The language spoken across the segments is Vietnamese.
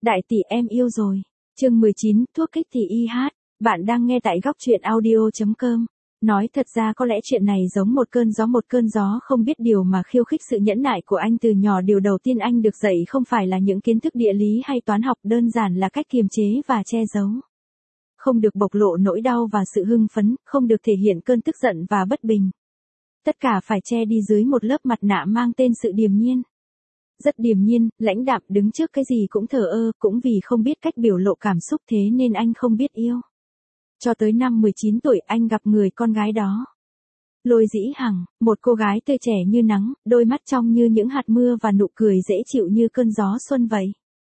Đại tỷ em yêu rồi. Chương 19, thuốc kích thì IH. Bạn đang nghe tại góc truyện audio.com. Nói thật ra có lẽ chuyện này giống một cơn gió không biết điều mà khiêu khích sự nhẫn nại của anh từ nhỏ. Điều đầu tiên anh được dạy không phải là những kiến thức địa lý hay toán học, đơn giản là cách kiềm chế và che giấu. Không được bộc lộ nỗi đau và sự hưng phấn, không được thể hiện cơn tức giận và bất bình. Tất cả phải che đi dưới một lớp mặt nạ mang tên sự điềm nhiên. Rất điềm nhiên, lãnh đạm, đứng trước cái gì cũng thờ ơ, cũng vì không biết cách biểu lộ cảm xúc thế nên anh không biết yêu. Cho tới năm 19 tuổi anh gặp người con gái đó. Lôi Dĩ Hằng, một cô gái tươi trẻ như nắng, đôi mắt trong như những hạt mưa và nụ cười dễ chịu như cơn gió xuân vậy.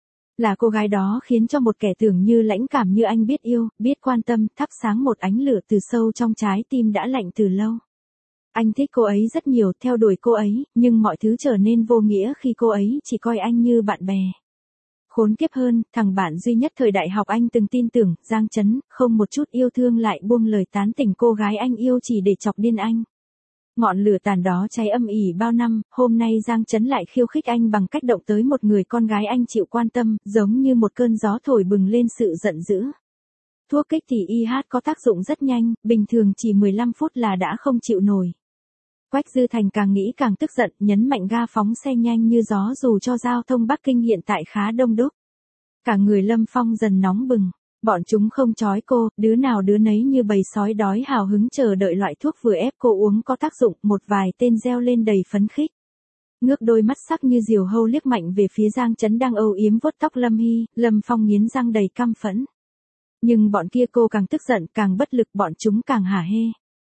Là cô gái đó khiến cho một kẻ tưởng như lãnh cảm như anh biết yêu, biết quan tâm, thắp sáng một ánh lửa từ sâu trong trái tim đã lạnh từ lâu. Anh thích cô ấy rất nhiều, theo đuổi cô ấy, nhưng mọi thứ trở nên vô nghĩa khi cô ấy chỉ coi anh như bạn bè. Khốn kiếp hơn, thằng bạn duy nhất thời đại học anh từng tin tưởng, Giang Chấn, không một chút yêu thương lại buông lời tán tỉnh cô gái anh yêu chỉ để chọc điên anh. Ngọn lửa tàn đó cháy âm ỉ bao năm, hôm nay Giang Chấn lại khiêu khích anh bằng cách động tới một người con gái anh chịu quan tâm, giống như một cơn gió thổi bừng lên sự giận dữ. Thuốc kích thì IH có tác dụng rất nhanh, bình thường chỉ 15 phút là đã không chịu nổi. Quách Dư Thành càng nghĩ càng tức giận, nhấn mạnh ga phóng xe nhanh như gió dù cho giao thông Bắc Kinh hiện tại khá đông đúc. Cả người Lâm Phong dần nóng bừng. Bọn chúng không trói cô, đứa nào đứa nấy như bầy sói đói hào hứng chờ đợi loại thuốc vừa ép cô uống có tác dụng, một vài tên reo lên đầy phấn khích. Ngước đôi mắt sắc như diều hâu liếc mạnh về phía Giang Chấn đang âu yếm vuốt tóc Lâm Hy, Lâm Phong nghiến răng đầy căm phẫn. Nhưng bọn kia cô càng tức giận, càng bất lực, bọn chúng càng hả hê.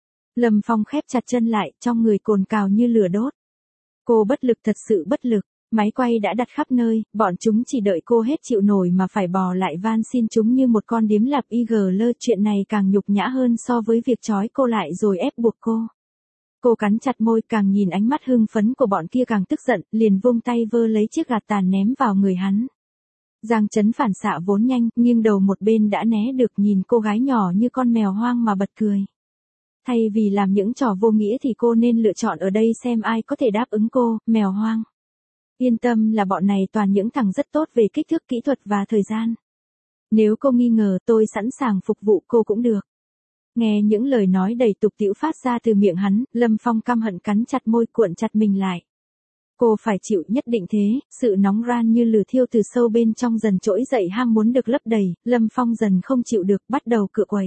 Lâm Phong khép chặt chân lại, trong người cồn cào như lửa đốt. Cô bất lực, thật sự bất lực, máy quay đã đặt khắp nơi, bọn chúng chỉ đợi cô hết chịu nổi mà phải bò lại van xin chúng như một con điếm lạp IGL. Chuyện này càng nhục nhã hơn so với việc trói cô lại rồi ép buộc cô. Cô cắn chặt môi, càng nhìn ánh mắt hưng phấn của bọn kia càng tức giận, liền vung tay vơ lấy chiếc gạt tàn ném vào người hắn. Giang Chấn phản xạ vốn nhanh, nghiêng đầu một bên đã né được, nhìn cô gái nhỏ như con mèo hoang mà bật cười. Thay vì làm những trò vô nghĩa thì cô nên lựa chọn ở đây xem ai có thể đáp ứng cô, mèo hoang. Yên tâm là bọn này toàn những thằng rất tốt về kích thước, kỹ thuật và thời gian. Nếu cô nghi ngờ tôi sẵn sàng phục vụ cô cũng được. Nghe những lời nói đầy tục tĩu phát ra từ miệng hắn, Lâm Phong căm hận cắn chặt môi, cuộn chặt mình lại. Cô phải chịu, nhất định thế, sự nóng ran như lửa thiêu từ sâu bên trong dần trỗi dậy, ham muốn được lấp đầy, Lâm Phong dần không chịu được, bắt đầu cựa quậy.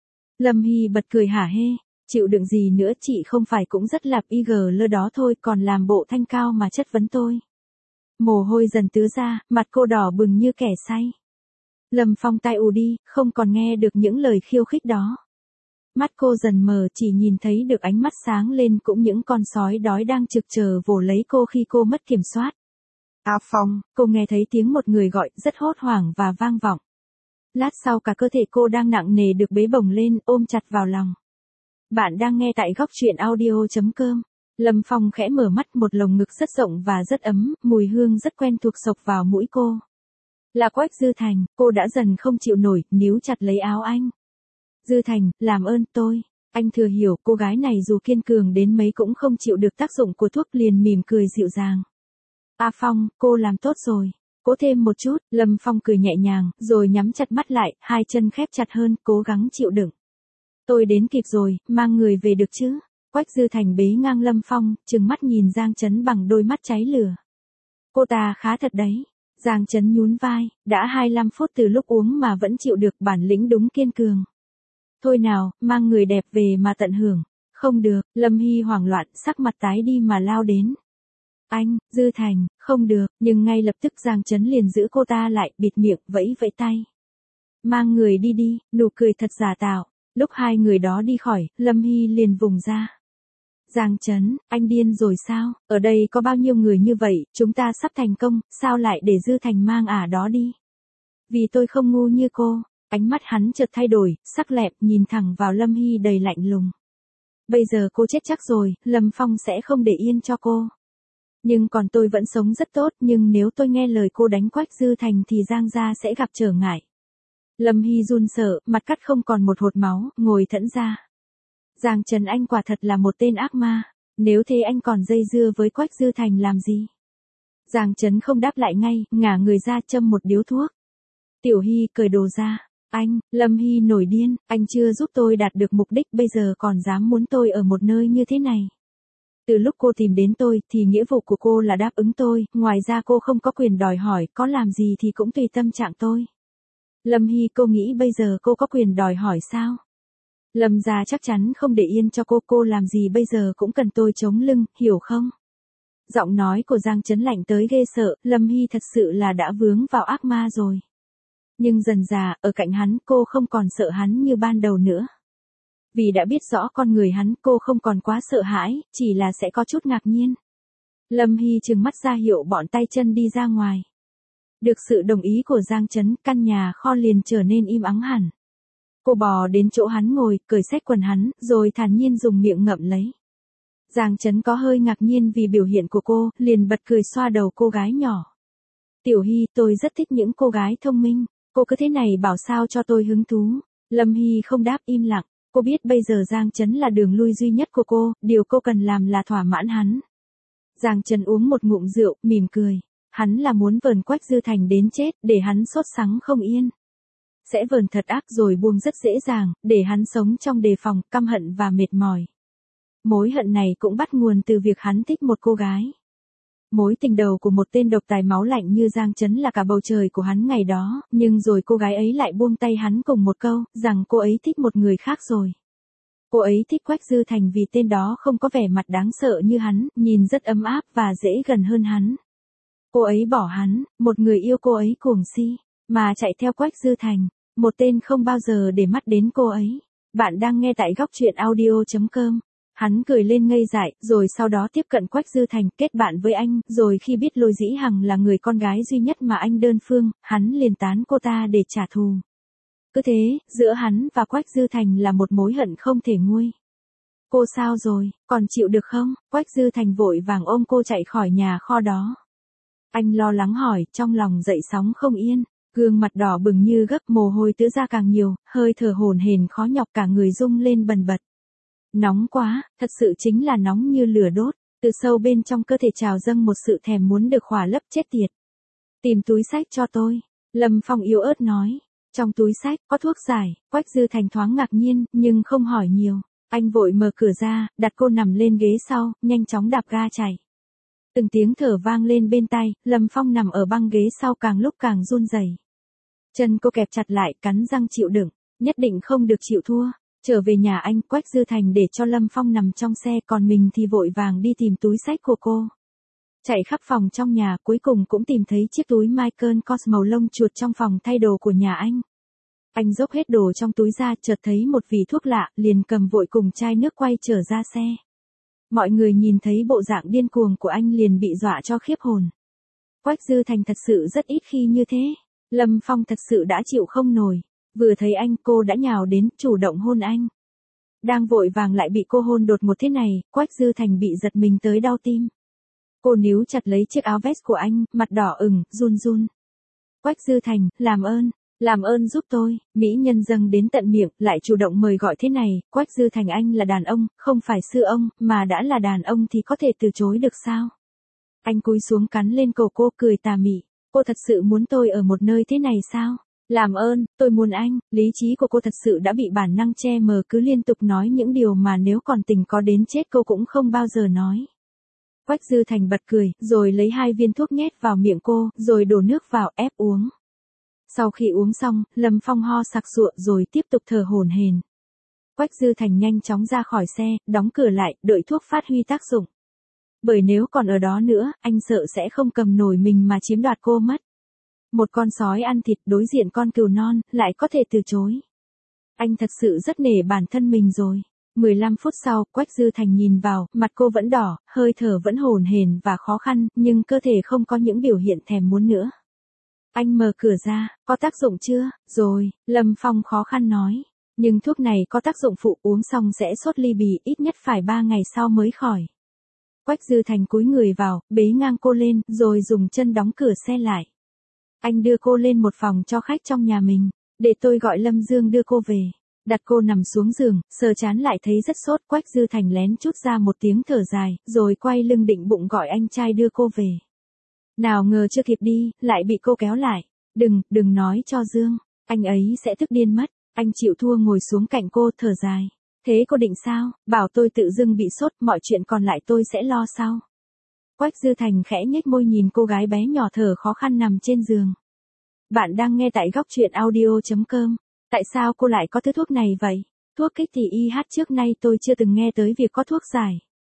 Lâm Hy bật cười hả hê, chịu đựng gì nữa, chị không phải cũng rất lạp IGL đó thôi, còn làm bộ thanh cao mà chất vấn tôi. Mồ hôi dần tứa ra, mặt cô đỏ bừng như kẻ say. Lâm Phong tai ù đi, không còn nghe được những lời khiêu khích đó. Mắt cô dần mờ, chỉ nhìn thấy được ánh mắt sáng lên cũng những con sói đói đang trực chờ vồ lấy cô khi cô mất kiểm soát. A Phong, cô nghe thấy tiếng một người gọi, rất hốt hoảng và vang vọng. Lát sau cả cơ thể cô đang nặng nề được bế bổng lên, ôm chặt vào lòng. Bạn đang nghe tại góc truyện audio.com. Lâm Phong khẽ mở mắt, một lồng ngực rất rộng và rất ấm, mùi hương rất quen thuộc xộc vào mũi cô. Là Quách Dư Thành, cô đã dần không chịu nổi, níu chặt lấy áo anh. Dư Thành, làm ơn tôi. Anh thừa hiểu cô gái này dù kiên cường đến mấy cũng không chịu được tác dụng của thuốc, liền mỉm cười dịu dàng. A Phong, cô làm tốt rồi. Cố thêm một chút, Lâm Phong cười nhẹ nhàng, rồi nhắm chặt mắt lại, hai chân khép chặt hơn, cố gắng chịu đựng. Tôi đến kịp rồi, mang người về được chứ? Quách Dư Thành bế ngang Lâm Phong, trừng mắt nhìn Giang Chấn bằng đôi mắt cháy lửa. Cô ta khá thật đấy. Giang Chấn nhún vai, đã 25 phút từ lúc uống mà vẫn chịu được, bản lĩnh đúng kiên cường. Thôi nào, mang người đẹp về mà tận hưởng. Không được, Lâm Hy hoảng loạn, sắc mặt tái đi mà lao đến. Anh, Dư Thành, không được, nhưng ngay lập tức Giang Chấn liền giữ cô ta lại, bịt miệng, vẫy vẫy tay. Mang người đi đi, nụ cười thật giả tạo. Lúc hai người đó đi khỏi, Lâm Hy liền vùng ra. Giang Chấn, anh điên rồi sao? Ở đây có bao nhiêu người như vậy, chúng ta sắp thành công, sao lại để Dư Thành mang ả đó đi? Vì tôi không ngu như cô. Ánh mắt hắn chợt thay đổi, sắc lẹm, nhìn thẳng vào Lâm Hy đầy lạnh lùng. Bây giờ cô chết chắc rồi, Lâm Phong sẽ không để yên cho cô. Nhưng còn tôi vẫn sống rất tốt, nhưng nếu tôi nghe lời cô đánh Quách Dư Thành thì Giang gia sẽ gặp trở ngại. Lâm Hy run sợ, mặt cắt không còn một hột máu, ngồi thẫn ra. Giang Trần, anh quả thật là một tên ác ma, nếu thế anh còn dây dưa với Quách Dư Thành làm gì? Giang Trấn không đáp lại ngay, ngả người ra châm một điếu thuốc. Tiểu Hy cởi đồ ra. Anh, Lâm Hy nổi điên, anh chưa giúp tôi đạt được mục đích bây giờ còn dám muốn tôi ở một nơi như thế này. Từ lúc cô tìm đến tôi thì nghĩa vụ của cô là đáp ứng tôi, ngoài ra cô không có quyền đòi hỏi, có làm gì thì cũng tùy tâm trạng tôi. Lâm Hy, cô nghĩ bây giờ cô có quyền đòi hỏi sao? Lâm gia chắc chắn không để yên cho cô làm gì bây giờ cũng cần tôi chống lưng, hiểu không? Giọng nói của Giang Chấn lạnh tới ghê sợ, Lâm Hy thật sự là đã vướng vào ác ma rồi. Nhưng dần dà, ở cạnh hắn cô không còn sợ hắn như ban đầu nữa. Vì đã biết rõ con người hắn cô không còn quá sợ hãi, chỉ là sẽ có chút ngạc nhiên. Lâm Hy trừng mắt ra hiệu bọn tay chân đi ra ngoài. Được sự đồng ý của Giang Chấn, căn nhà kho liền trở nên im ắng hẳn. Cô bò đến chỗ hắn ngồi, cởi xách quần hắn, rồi thản nhiên dùng miệng ngậm lấy. Giang Chấn có hơi ngạc nhiên vì biểu hiện của cô, liền bật cười xoa đầu cô gái nhỏ. Tiểu Hy, tôi rất thích những cô gái thông minh, cô cứ thế này bảo sao cho tôi hứng thú. Lâm Hy không đáp, im lặng. Cô biết bây giờ Giang Chấn là đường lui duy nhất của cô, điều cô cần làm là thỏa mãn hắn. Giang Chấn uống một ngụm rượu, mỉm cười. Hắn là muốn vờn Quách Dư Thành đến chết, để hắn sốt sắng không yên. Sẽ vờn thật ác rồi buông rất dễ dàng, để hắn sống trong đề phòng, căm hận và mệt mỏi. Mối hận này cũng bắt nguồn từ việc hắn thích một cô gái. Mối tình đầu của một tên độc tài máu lạnh như Giang Chấn là cả bầu trời của hắn ngày đó, nhưng rồi cô gái ấy lại buông tay hắn cùng một câu, rằng cô ấy thích một người khác rồi. Cô ấy thích Quách Dư Thành vì tên đó không có vẻ mặt đáng sợ như hắn, nhìn rất ấm áp và dễ gần hơn hắn. Cô ấy bỏ hắn, một người yêu cô ấy cuồng si, mà chạy theo Quách Dư Thành, một tên không bao giờ để mắt đến cô ấy. Bạn đang nghe tại góc truyện audio.com. Hắn cười lên ngây dại, rồi sau đó tiếp cận Quách Dư Thành, kết bạn với anh, rồi khi biết Lôi Dĩ Hằng là người con gái duy nhất mà anh đơn phương, hắn liền tán cô ta để trả thù. Cứ thế, giữa hắn và Quách Dư Thành là một mối hận không thể nguôi. Cô sao rồi, còn chịu được không? Quách Dư Thành vội vàng ôm cô chạy khỏi nhà kho đó. Anh lo lắng hỏi, trong lòng dậy sóng không yên, gương mặt đỏ bừng như gấp, mồ hôi tứa ra càng nhiều, hơi thở hổn hển khó nhọc, cả người rung lên bần bật. Nóng quá, thật sự chính là nóng như lửa đốt, từ sâu bên trong cơ thể trào dâng một sự thèm muốn được khỏa lấp chết tiệt. Tìm túi xách cho tôi, Lâm Phong yếu ớt nói. Trong túi xách có thuốc giải. Quách Dư Thành thoáng ngạc nhiên, nhưng không hỏi nhiều. Anh vội mở cửa ra, đặt cô nằm lên ghế sau, nhanh chóng đạp ga chạy. Từng tiếng thở vang lên bên tai, Lâm Phong nằm ở băng ghế sau càng lúc càng run rẩy. Chân cô kẹp chặt lại, cắn răng chịu đựng, nhất định không được chịu thua. Trở về nhà anh, Quách Dư Thành để cho Lâm Phong nằm trong xe, còn mình thì vội vàng đi tìm túi xách của cô. Chạy khắp phòng trong nhà, cuối cùng cũng tìm thấy chiếc túi Michael Kors màu lông chuột trong phòng thay đồ của nhà anh. Anh dốc hết đồ trong túi ra, chợt thấy một vỉ thuốc lạ, liền cầm vội cùng chai nước quay trở ra xe. Mọi người nhìn thấy bộ dạng điên cuồng của anh liền bị dọa cho khiếp hồn. Quách Dư Thành thật sự rất ít khi như thế. Lâm Phong thật sự đã chịu không nổi. Vừa thấy anh, cô đã nhào đến, chủ động hôn anh. Đang vội vàng lại bị cô hôn đột một thế này, Quách Dư Thành bị giật mình tới đau tim. Cô níu chặt lấy chiếc áo vest của anh, mặt đỏ ửng, run run. Quách Dư Thành, làm ơn giúp tôi. Mỹ nhân dâng đến tận miệng, lại chủ động mời gọi thế này. Quách Dư Thành, anh là đàn ông, không phải sư ông, mà đã là đàn ông thì có thể từ chối được sao? Anh cúi xuống cắn lên cổ cô, cười tà mị. Cô thật sự muốn tôi ở một nơi thế này sao? Làm ơn, tôi muốn anh. Lý trí của cô thật sự đã bị bản năng che mờ, cứ liên tục nói những điều mà nếu còn tình có đến chết cô cũng không bao giờ nói. Quách Dư Thành bật cười, rồi lấy 2 viên thuốc nhét vào miệng cô, rồi đổ nước vào ép uống. Sau khi uống xong, Lâm Phong ho sặc sụa rồi tiếp tục thở hổn hển. Quách Dư Thành nhanh chóng ra khỏi xe, đóng cửa lại, đợi thuốc phát huy tác dụng. Bởi nếu còn ở đó nữa, anh sợ sẽ không cầm nổi mình mà chiếm đoạt cô mất. Một con sói ăn thịt đối diện con cừu non, lại có thể từ chối. Anh thật sự rất nể bản thân mình rồi. 15 phút sau, Quách Dư Thành nhìn vào, mặt cô vẫn đỏ, hơi thở vẫn hổn hển và khó khăn, nhưng cơ thể không có những biểu hiện thèm muốn nữa. Anh mở cửa ra, có tác dụng chưa? Rồi, Lâm Phong khó khăn nói. Nhưng thuốc này có tác dụng phụ, uống xong sẽ sốt ly bì, ít nhất phải 3 ngày sau mới khỏi. Quách Dư Thành cúi người vào, bế ngang cô lên, rồi dùng chân đóng cửa xe lại. Anh đưa cô lên một phòng cho khách trong nhà mình. Để tôi gọi Lâm Dương đưa cô về. Đặt cô nằm xuống giường, sờ chán lại thấy rất sốt. Quách Dư Thành lén chút ra một tiếng thở dài, rồi quay lưng định bụng gọi anh trai đưa cô về. Nào ngờ chưa kịp đi, lại bị cô kéo lại. Đừng nói cho Dương, anh ấy sẽ tức điên mất. Anh chịu thua ngồi xuống cạnh cô thở dài. Thế cô định sao, bảo tôi tự dưng bị sốt, mọi chuyện còn lại tôi sẽ lo sau. Quách Dư Thành khẽ nhếch môi nhìn cô gái bé nhỏ thở khó khăn nằm trên giường. Bạn đang nghe tại góc truyện audio.com. Tại sao cô lại có thứ thuốc này vậy? Thuốc kích thích IH trước nay tôi chưa từng nghe tới việc có thuốc giải.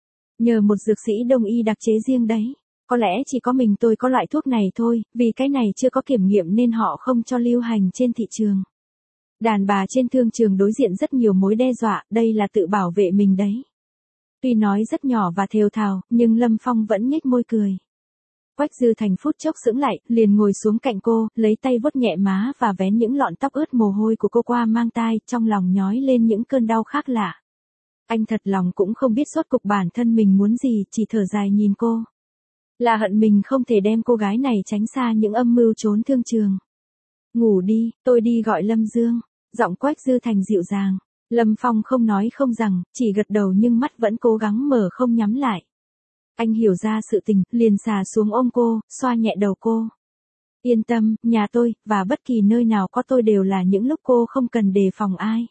Nhờ một dược sĩ đông y đặc chế riêng đấy. Có lẽ chỉ có mình tôi có loại thuốc này thôi, vì cái này chưa có kiểm nghiệm nên họ không cho lưu hành trên thị trường. Đàn bà trên thương trường đối diện rất nhiều mối đe dọa, đây là tự bảo vệ mình đấy. Tuy nói rất nhỏ và thều thào, nhưng Lâm Phong vẫn nhếch môi cười. Quách Dư Thành phút chốc sững lại, liền ngồi xuống cạnh cô, lấy tay vuốt nhẹ má và vén những lọn tóc ướt mồ hôi của cô qua mang tai, trong lòng nhói lên những cơn đau khác lạ. Anh thật lòng cũng không biết rốt cục bản thân mình muốn gì, chỉ thở dài nhìn cô. Là hận mình không thể đem cô gái này tránh xa những âm mưu trốn thương trường. Ngủ đi, tôi đi gọi Lâm Dương. Giọng Quách Dư Thành dịu dàng. Lâm Phong không nói không rằng, chỉ gật đầu nhưng mắt vẫn cố gắng mở không nhắm lại. Anh hiểu ra sự tình, liền xà xuống ôm cô, xoa nhẹ đầu cô. Yên tâm, nhà tôi, và bất kỳ nơi nào có tôi đều là những lúc cô không cần đề phòng ai.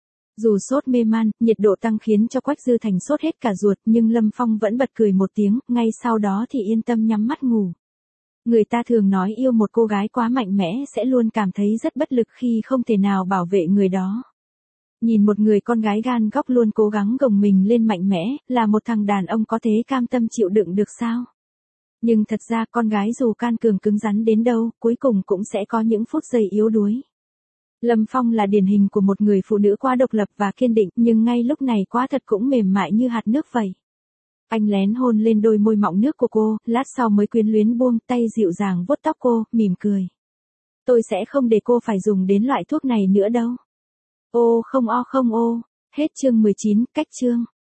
Dù sốt mê man, nhiệt độ tăng khiến cho Quách Dư Thành sốt hết cả ruột, nhưng Lâm Phong vẫn bật cười một tiếng, ngay sau đó thì yên tâm nhắm mắt ngủ. Người ta thường nói yêu một cô gái quá mạnh mẽ sẽ luôn cảm thấy rất bất lực khi không thể nào bảo vệ người đó. Nhìn một người con gái gan góc luôn cố gắng gồng mình lên mạnh mẽ, là một thằng đàn ông có thế cam tâm chịu đựng được sao? Nhưng thật ra con gái dù can cường cứng rắn đến đâu, cuối cùng cũng sẽ có những phút giây yếu đuối. Lâm Phong là điển hình của một người phụ nữ quá độc lập và kiên định, nhưng ngay lúc này quá thật cũng mềm mại như hạt nước vậy. Anh lén hôn lên đôi môi mọng nước của cô, lát sau mới quyến luyến buông tay dịu dàng vuốt tóc cô, mỉm cười. Tôi sẽ không để cô phải dùng đến loại thuốc này nữa đâu. Ô không o không ô. Hết chương 19, cách chương.